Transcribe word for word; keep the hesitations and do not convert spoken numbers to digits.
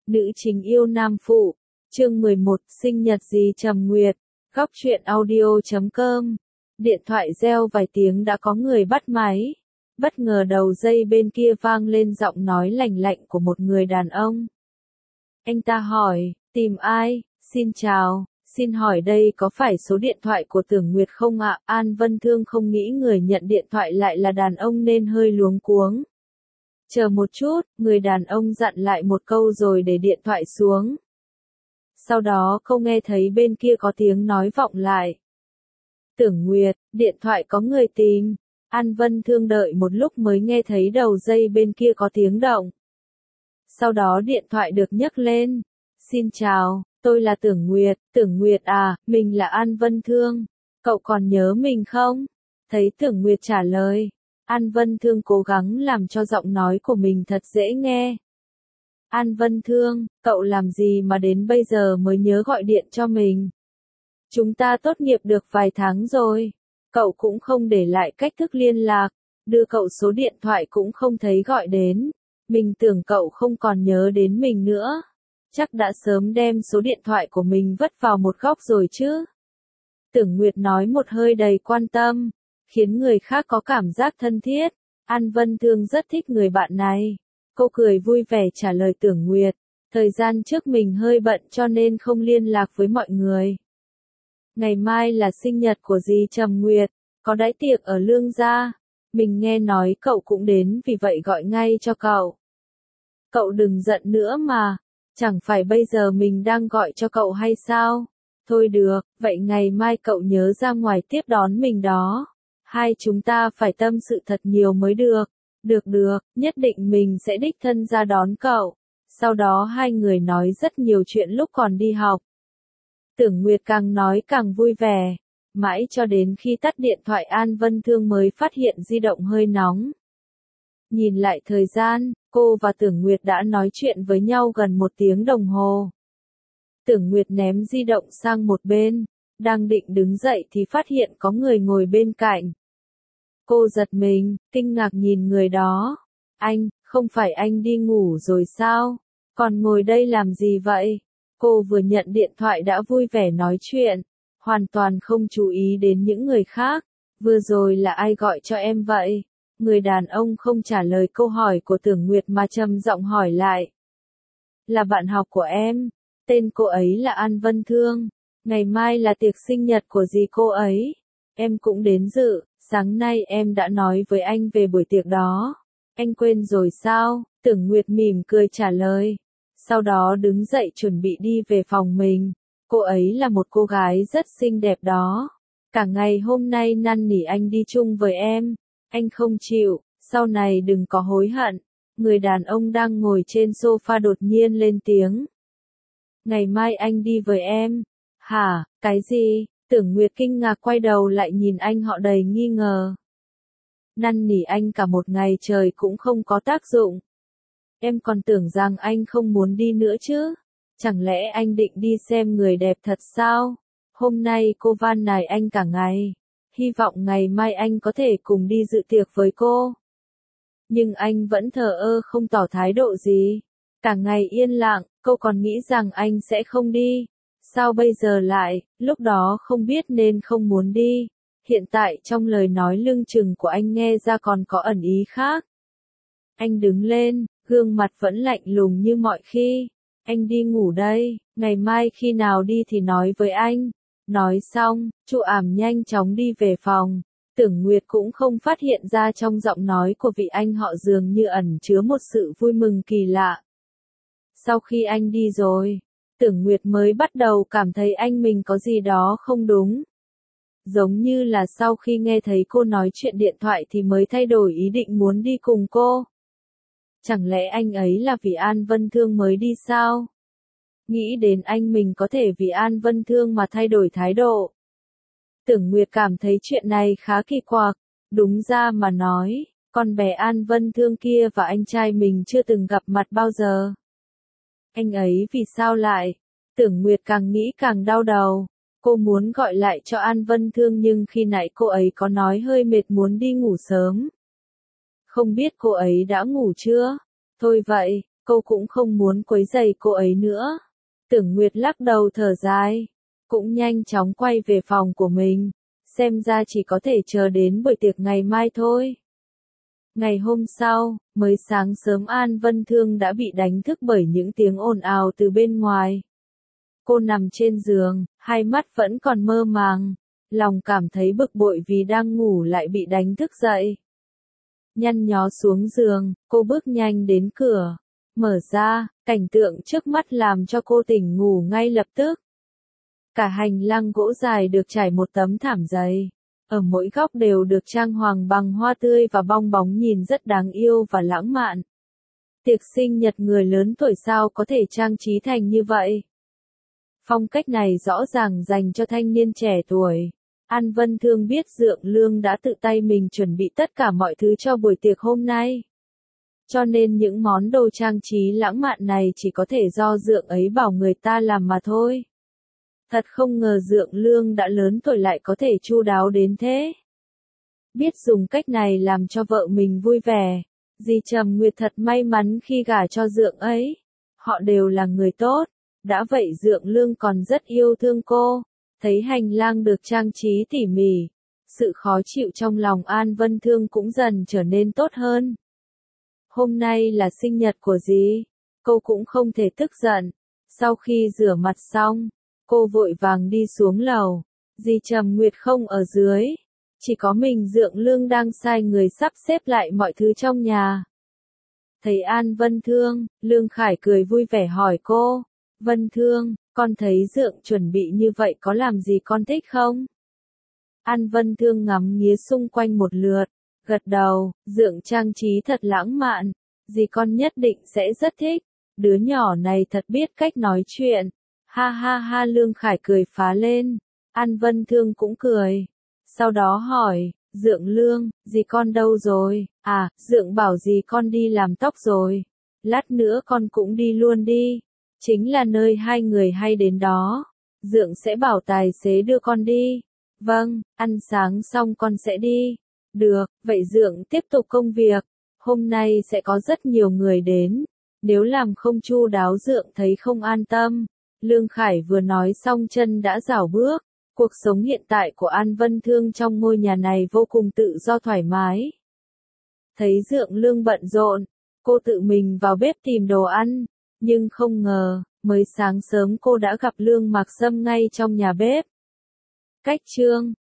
Nữ chính yêu nam phụ. Chương mười một, sinh nhật dì Trầm Nguyệt. Góc truyện audio chấm com. Điện thoại reo vài tiếng đã có người bắt máy. Bất ngờ đầu dây bên kia vang lên giọng nói lành lạnh của một người đàn ông. Anh ta hỏi, tìm ai? Xin chào, xin hỏi đây có phải số điện thoại của Tưởng Nguyệt không ạ? An Vân Thương không nghĩ người nhận điện thoại lại là đàn ông nên hơi luống cuống. Chờ một chút, người đàn ông dặn lại một câu rồi để điện thoại xuống. Sau đó cô nghe thấy bên kia có tiếng nói vọng lại. Tưởng Nguyệt, điện thoại có người tìm. An Vân Thương đợi một lúc mới nghe thấy đầu dây bên kia có tiếng động. Sau đó điện thoại được nhấc lên. Xin chào, tôi là Tưởng Nguyệt. Tưởng Nguyệt à, mình là An Vân Thương. Cậu còn nhớ mình không? Thấy Tưởng Nguyệt trả lời. An Vân Thương cố gắng làm cho giọng nói của mình thật dễ nghe. An Vân Thương, cậu làm gì mà đến bây giờ mới nhớ gọi điện cho mình? Chúng ta tốt nghiệp được vài tháng rồi. Cậu cũng không để lại cách thức liên lạc. Đưa cậu số điện thoại cũng không thấy gọi đến. Mình tưởng cậu không còn nhớ đến mình nữa. Chắc đã sớm đem số điện thoại của mình vứt vào một góc rồi chứ. Tưởng Nguyệt nói một hơi đầy quan tâm, khiến người khác có cảm giác thân thiết. An Vân Thương rất thích người bạn này. Cô cười vui vẻ trả lời Tưởng Nguyệt. Thời gian trước mình hơi bận cho nên không liên lạc với mọi người. Ngày mai là sinh nhật của dì Trầm Nguyệt, có đãi tiệc ở Lương Gia. Mình nghe nói cậu cũng đến vì vậy gọi ngay cho cậu. Cậu đừng giận nữa mà, chẳng phải bây giờ mình đang gọi cho cậu hay sao? Thôi được, vậy ngày mai cậu nhớ ra ngoài tiếp đón mình đó. Hai chúng ta phải tâm sự thật nhiều mới được. Được được, nhất định mình sẽ đích thân ra đón cậu. Sau đó hai người nói rất nhiều chuyện lúc còn đi học. Tưởng Nguyệt càng nói càng vui vẻ. Mãi cho đến khi tắt điện thoại An Vân Thương mới phát hiện di động hơi nóng. Nhìn lại thời gian, cô và Tưởng Nguyệt đã nói chuyện với nhau gần một tiếng đồng hồ. Tưởng Nguyệt ném di động sang một bên, đang định đứng dậy thì phát hiện có người ngồi bên cạnh. Cô giật mình, kinh ngạc nhìn người đó. Anh, không phải anh đi ngủ rồi sao? Còn ngồi đây làm gì vậy? Cô vừa nhận điện thoại đã vui vẻ nói chuyện, hoàn toàn không chú ý đến những người khác. Vừa rồi là ai gọi cho em vậy? Người đàn ông không trả lời câu hỏi của Tưởng Nguyệt mà trầm giọng hỏi lại. Là bạn học của em. Tên cô ấy là An Vân Thương. Ngày mai là tiệc sinh nhật của dì cô ấy. Em cũng đến dự. Sáng nay em đã nói với anh về buổi tiệc đó. Anh quên rồi sao? Tưởng Nguyệt mỉm cười trả lời. Sau đó đứng dậy chuẩn bị đi về phòng mình. Cô ấy là một cô gái rất xinh đẹp đó. Cả ngày hôm nay năn nỉ anh đi chung với em. Anh không chịu, sau này đừng có hối hận. Người đàn ông đang ngồi trên sofa đột nhiên lên tiếng. Ngày mai anh đi với em. Hả, cái gì? Tưởng Nguyệt kinh ngạc quay đầu lại nhìn anh họ đầy nghi ngờ. Năn nỉ anh cả một ngày trời cũng không có tác dụng. Em còn tưởng rằng anh không muốn đi nữa chứ. Chẳng lẽ anh định đi xem người đẹp thật sao? Hôm nay cô van nài anh cả ngày. Hy vọng ngày mai anh có thể cùng đi dự tiệc với cô. Nhưng anh vẫn thờ ơ không tỏ thái độ gì. Cả ngày yên lặng, cô còn nghĩ rằng anh sẽ không đi. Sao bây giờ lại, lúc đó không biết nên không muốn đi. Hiện tại trong lời nói lưng chừng của anh nghe ra còn có ẩn ý khác. Anh đứng lên, gương mặt vẫn lạnh lùng như mọi khi. Anh đi ngủ đây, ngày mai khi nào đi thì nói với anh. Nói xong, Chu Ảm nhanh chóng đi về phòng. Tưởng Nguyệt cũng không phát hiện ra trong giọng nói của vị anh họ dường như ẩn chứa một sự vui mừng kỳ lạ. Sau khi anh đi rồi, Tưởng Nguyệt mới bắt đầu cảm thấy anh mình có gì đó không đúng. Giống như là sau khi nghe thấy cô nói chuyện điện thoại thì mới thay đổi ý định muốn đi cùng cô. Chẳng lẽ anh ấy là vì An Vân Thương mới đi sao? Nghĩ đến anh mình có thể vì An Vân Thương mà thay đổi thái độ. Tưởng Nguyệt cảm thấy chuyện này khá kỳ quặc. Đúng ra mà nói, con bé An Vân Thương kia và anh trai mình chưa từng gặp mặt bao giờ. Anh ấy vì sao lại? Tưởng Nguyệt càng nghĩ càng đau đầu. Cô muốn gọi lại cho An Vân Thương nhưng khi nãy cô ấy có nói hơi mệt muốn đi ngủ sớm. Không biết cô ấy đã ngủ chưa? Thôi vậy, cô cũng không muốn quấy rầy cô ấy nữa. Tưởng Nguyệt lắc đầu thở dài, cũng nhanh chóng quay về phòng của mình, xem ra chỉ có thể chờ đến buổi tiệc ngày mai thôi. Ngày hôm sau, mới sáng sớm An Vân Thương đã bị đánh thức bởi những tiếng ồn ào từ bên ngoài. Cô nằm trên giường, hai mắt vẫn còn mơ màng, lòng cảm thấy bực bội vì đang ngủ lại bị đánh thức dậy. Nhăn nhó xuống giường, cô bước nhanh đến cửa, mở ra, cảnh tượng trước mắt làm cho cô tỉnh ngủ ngay lập tức. Cả hành lang gỗ dài được trải một tấm thảm dày, ở mỗi góc đều được trang hoàng bằng hoa tươi và bong bóng nhìn rất đáng yêu và lãng mạn. Tiệc sinh nhật người lớn tuổi sao có thể trang trí thành như vậy? Phong cách này rõ ràng dành cho thanh niên trẻ tuổi. An Vân Thương biết Dượng Lương đã tự tay mình chuẩn bị tất cả mọi thứ cho buổi tiệc hôm nay. Cho nên những món đồ trang trí lãng mạn này chỉ có thể do Dượng ấy bảo người ta làm mà thôi. Thật không ngờ Dượng Lương đã lớn tuổi lại có thể chu đáo đến thế. Biết dùng cách này làm cho vợ mình vui vẻ. Dì Trầm Nguyệt thật may mắn khi gả cho Dượng ấy. Họ đều là người tốt. Đã vậy Dượng Lương còn rất yêu thương cô. Thấy hành lang được trang trí tỉ mỉ, sự khó chịu trong lòng An Vân Thương cũng dần trở nên tốt hơn. Hôm nay là sinh nhật của dì, cô cũng không thể tức giận. Sau khi rửa mặt xong, cô vội vàng đi xuống lầu. Dì Trầm Nguyệt không ở dưới, chỉ có mình Dượng Lương đang sai người sắp xếp lại mọi thứ trong nhà. Thấy An Vân Thương, Lương Khải cười vui vẻ hỏi cô, Vân Thương, con thấy Dượng chuẩn bị như vậy có làm gì con thích không? An Vân Thương ngắm nghía xung quanh một lượt, gật đầu, Dượng trang trí thật lãng mạn, dì con nhất định sẽ rất thích, đứa nhỏ này thật biết cách nói chuyện. Ha ha ha Lương Khải cười phá lên, An Vân Thương cũng cười. Sau đó hỏi, Dượng Lương, dì con đâu rồi? À, Dượng bảo dì con đi làm tóc rồi. Lát nữa con cũng đi luôn đi. Chính là nơi hai người hay đến đó. Dượng sẽ bảo tài xế đưa con đi. Vâng, ăn sáng xong con sẽ đi. Được, vậy Dượng tiếp tục công việc. Hôm nay sẽ có rất nhiều người đến. Nếu làm không chu đáo Dượng thấy không an tâm. Lương Khải vừa nói xong chân đã rảo bước. Cuộc sống hiện tại của An Vân Thương trong ngôi nhà này vô cùng tự do thoải mái. Thấy Dượng Lương bận rộn, cô tự mình vào bếp tìm đồ ăn. Nhưng không ngờ, mới sáng sớm cô đã gặp Lương Mạc Sâm ngay trong nhà bếp. Cách chương